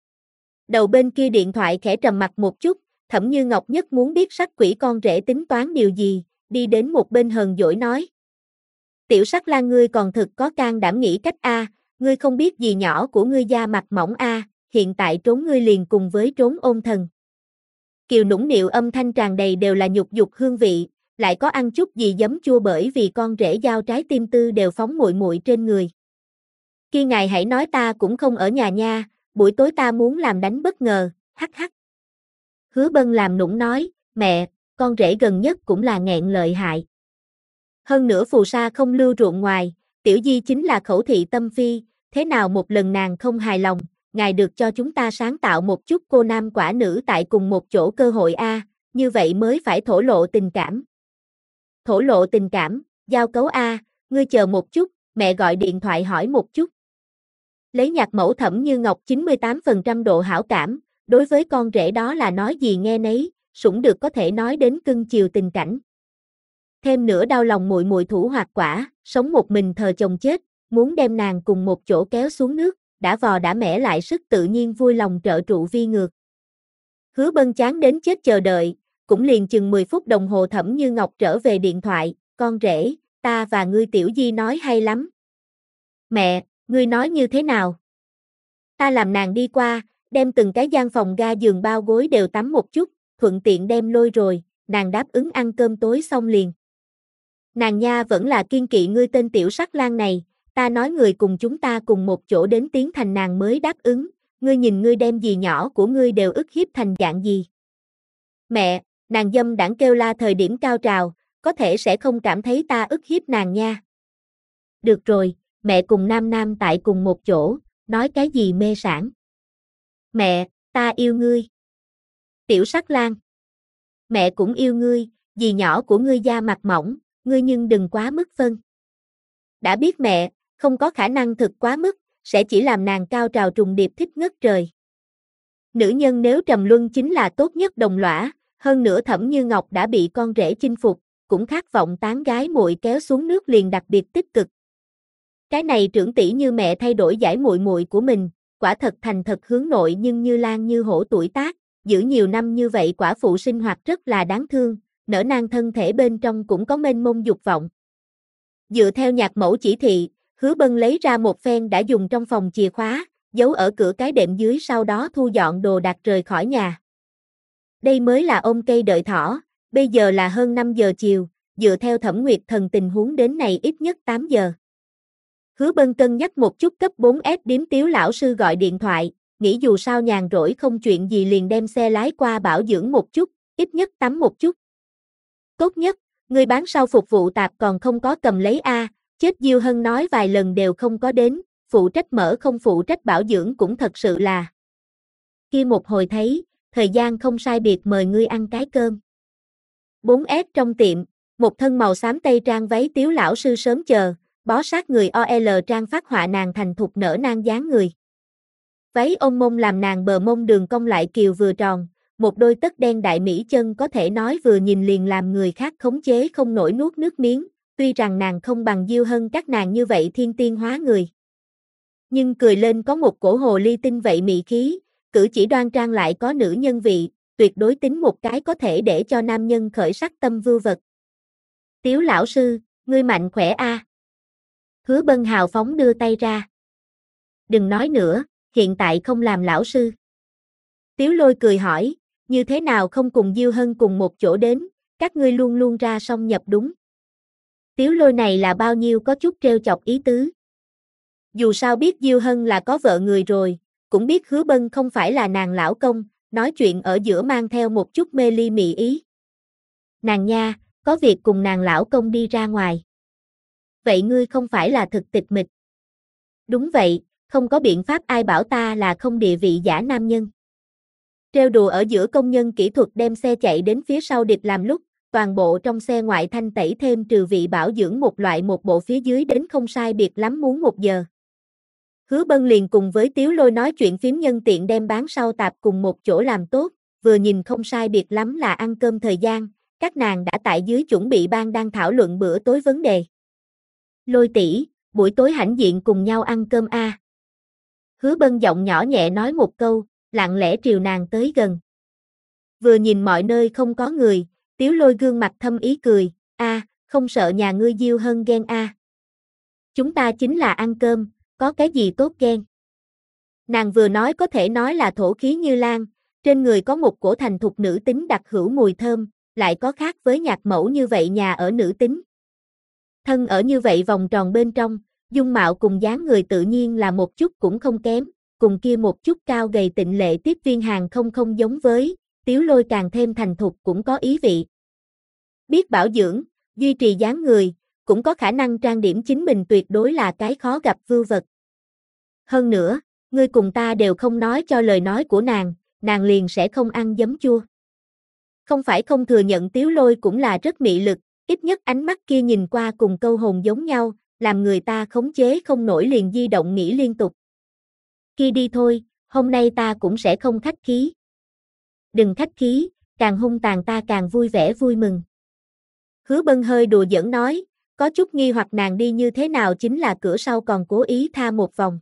[SPEAKER 1] Đầu bên kia điện thoại khẽ trầm mặt một chút, Thẩm Như Ngọc nhất muốn biết sắc quỷ con rể tính toán điều gì, đi đến một bên hờn dỗi nói. Tiểu Sắc Lan ngươi còn thực có can đảm nghĩ cách a, ngươi không biết gì nhỏ của ngươi da mặt mỏng a, hiện tại trốn ngươi liền cùng với trốn ôn thần. Kiều nũng nịu âm thanh tràn đầy đều là nhục dục hương vị, lại có ăn chút gì giấm chua bởi vì con rể giao trái tim tư đều phóng muội muội trên người. Kia ngài hãy nói ta cũng không ở nhà nha, buổi tối ta muốn làm đánh bất ngờ, hắc hắc. Hứa Bân làm nũng nói, mẹ, con rể gần nhất cũng là nghẹn lợi hại. Hơn nữa phù sa không lưu ruộng ngoài, Tiểu Di chính là khẩu thị tâm phi, thế nào một lần nàng không hài lòng, ngài được cho chúng ta sáng tạo một chút cô nam quả nữ tại cùng một chỗ cơ hội a, như vậy mới phải thổ lộ tình cảm. Thổ lộ tình cảm, giao cấu a, ngươi chờ một chút, mẹ gọi điện thoại hỏi một chút. Lấy nhạc mẫu Thẩm Như Ngọc 98% độ hảo cảm, đối với con rể đó là nói gì nghe nấy, sủng được có thể nói đến cưng chiều tình cảnh. Thêm nữa đau lòng muội muội thủ hoạt quả, sống một mình thờ chồng chết, muốn đem nàng cùng một chỗ kéo xuống nước, đã vò đã mẻ lại sức tự nhiên vui lòng trợ trụ vi ngược. Hứa Bân chán đến chết chờ đợi, cũng liền chừng 10 phút đồng hồ Thẩm Như Ngọc trở về điện thoại, con rể, ta và ngươi Tiểu Di nói hay lắm. Mẹ, ngươi nói như thế nào? Ta làm nàng đi qua, đem từng cái gian phòng ga giường bao gối đều tắm một chút, thuận tiện đem lôi rồi, nàng đáp ứng ăn cơm tối xong liền. Nàng nha vẫn là kiên kỵ ngươi tên Tiểu Sắc Lan này, ta nói người cùng chúng ta cùng một chỗ đến tiến thành nàng mới đáp ứng, ngươi nhìn ngươi đem gì nhỏ của ngươi đều ức hiếp thành dạng gì. Mẹ, nàng dâm đảng kêu la thời điểm cao trào, có thể sẽ không cảm thấy ta ức hiếp nàng nha. Được rồi, mẹ cùng Nam Nam tại cùng một chỗ, nói cái gì mê sảng. Mẹ, ta yêu ngươi. Tiểu Sắc Lan. Mẹ cũng yêu ngươi, dì nhỏ của ngươi da mặt mỏng, ngươi nhưng đừng quá mức phân. Đã biết mẹ, không có khả năng thực quá mức, sẽ chỉ làm nàng cao trào trùng điệp thích ngất trời. Nữ nhân nếu trầm luân chính là tốt nhất đồng lõa, hơn nữa Thẩm Như Ngọc đã bị con rể chinh phục, cũng khát vọng tán gái muội kéo xuống nước liền đặc biệt tích cực. Cái này trưởng tỷ như mẹ thay đổi giải muội muội của mình, quả thật thành thật hướng nội nhưng như lan như hổ tuổi tác, giữ nhiều năm như vậy quả phụ sinh hoạt rất là đáng thương, nở nang thân thể bên trong cũng có mênh mông dục vọng. Dựa theo nhạc mẫu chỉ thị, Hứa Bân lấy ra một phen đã dùng trong phòng chìa khóa, giấu ở cửa cái đệm dưới sau đó thu dọn đồ đạc rời khỏi nhà. Đây mới là ôm cây đợi thỏ, bây giờ là hơn 5 giờ chiều, dựa theo Thẩm Nguyệt Thần tình huống đến này ít nhất 8 giờ. Hứa Bân cân nhắc một chút cấp 4S điếm Tiếu lão sư gọi điện thoại, nghĩ dù sao nhàn rỗi không chuyện gì liền đem xe lái qua bảo dưỡng một chút, ít nhất tắm một chút. Tốt nhất, người bán sau phục vụ tạp còn không có cầm lấy a, chết Diêu Hân nói vài lần đều không có đến, phụ trách mở không phụ trách bảo dưỡng cũng thật sự là. Kia một hồi thấy, thời gian không sai biệt mời ngươi ăn cái cơm. 4S trong tiệm, một thân màu xám tây trang váy Tiếu lão sư sớm chờ, bó sát người OL trang phát họa nàng thành thục nở nang dáng người. Váy ôm mông làm nàng bờ mông đường cong lại kiều vừa tròn, một đôi tất đen đại mỹ chân có thể nói vừa nhìn liền làm người khác khống chế không nổi nuốt nước miếng, tuy rằng nàng không bằng Diêu Hân các nàng như vậy thiên tiên hóa người. Nhưng cười lên có một cổ hồ ly tinh vậy mị khí, cử chỉ đoan trang lại có nữ nhân vị, tuyệt đối tính một cái có thể để cho nam nhân khởi sắc tâm vưu vật. Tiếu lão sư, ngươi mạnh khỏe a. Hứa Bân hào phóng đưa tay ra. Đừng nói nữa, hiện tại không làm lão sư. Tiếu Lôi cười hỏi, như thế nào không cùng Diêu Hân cùng một chỗ đến, các ngươi luôn luôn ra song nhập đúng. Tiếu Lôi này là bao nhiêu có chút trêu chọc ý tứ. Dù sao biết Diêu Hân là có vợ người rồi, cũng biết Hứa Bân không phải là nàng lão công, nói chuyện ở giữa mang theo một chút mê ly mị ý. Nàng nha, có việc cùng nàng lão công đi ra ngoài. Vậy ngươi không phải là thực tịch mịch. Đúng vậy, không có biện pháp ai bảo ta là không địa vị giả nam nhân. Trêu đùa ở giữa công nhân kỹ thuật đem xe chạy đến phía sau địch làm lúc, toàn bộ trong xe ngoại thanh tẩy thêm trừ vị bảo dưỡng một loại một bộ phía dưới đến không sai biệt lắm muốn 1 giờ. Hứa Bân liền cùng với Tiếu Lôi nói chuyện phím nhân tiện đem bán sau tạp cùng một chỗ làm tốt, vừa nhìn không sai biệt lắm là ăn cơm thời gian, các nàng đã tại dưới chuẩn bị ban đang thảo luận bữa tối vấn đề. Lôi tỷ, buổi tối hãnh diện cùng nhau ăn cơm a. Hứa Bân giọng nhỏ nhẹ nói một câu, lặng lẽ triều nàng tới gần. Vừa nhìn mọi nơi không có người, Tiếu Lôi gương mặt thâm ý cười, a, không sợ nhà ngươi Diêu Hân ghen a. Chúng ta chính là ăn cơm, có cái gì tốt ghen. Nàng vừa nói có thể nói là thổ khí như lan, trên người có một cổ thành thục nữ tính đặc hữu mùi thơm, lại có khác với nhạc mẫu như vậy nhà ở nữ tính. Thân ở như vậy vòng tròn bên trong, dung mạo cùng dáng người tự nhiên là một chút cũng không kém, cùng kia một chút cao gầy tịnh lệ tiếp viên hàng không giống với, Tiếu Lôi càng thêm thành thục cũng có ý vị. Biết bảo dưỡng, duy trì dáng người, cũng có khả năng trang điểm chính mình tuyệt đối là cái khó gặp vưu vật. Hơn nữa, ngươi cùng ta đều không nói cho lời nói của nàng liền sẽ không ăn giấm chua. Không phải không thừa nhận Tiếu Lôi cũng là rất mị lực, ít nhất ánh mắt kia nhìn qua cùng câu hồn giống nhau, làm người ta khống chế không nổi liền di động nghĩ liên tục. Kia đi thôi, hôm nay ta cũng sẽ không khách khí. Đừng khách khí, càng hung tàn ta càng vui vẻ vui mừng. Hứa Bân hơi đùa giỡn nói, có chút nghi hoặc nàng đi như thế nào chính là cửa sau còn cố ý tha một vòng.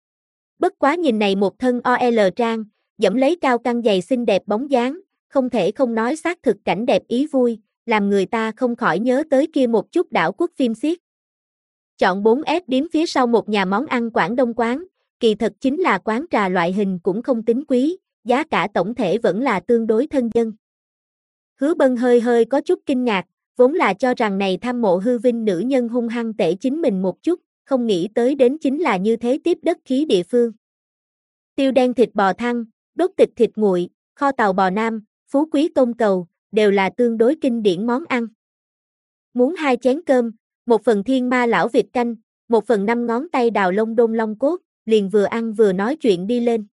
[SPEAKER 1] Bất quá nhìn này một thân OL trang, dẫm lấy cao căng giày xinh đẹp bóng dáng, không thể không nói xác thực cảnh đẹp ý vui, làm người ta không khỏi nhớ tới kia một chút đảo quốc phim xiết. Chọn 4S điếm phía sau một nhà món ăn Quảng Đông quán, kỳ thật chính là quán trà loại hình cũng không tính quý, giá cả tổng thể vẫn là tương đối thân dân. Hứa Bân hơi có chút kinh ngạc, vốn là cho rằng này tham mộ hư vinh nữ nhân hung hăng tệ chính mình một chút, không nghĩ tới đến chính là như thế tiếp đất khí địa phương. Tiêu đen thịt bò thăn, đốt thịt thịt nguội, kho tàu bò nam, phú quý tôm cầu, đều là tương đối kinh điển món ăn. Muốn 2 chén cơm, 1 phần thiên ma lão vịt canh, 1 phần 5 ngón tay đào lông đôn long cốt, liền vừa ăn vừa nói chuyện đi lên.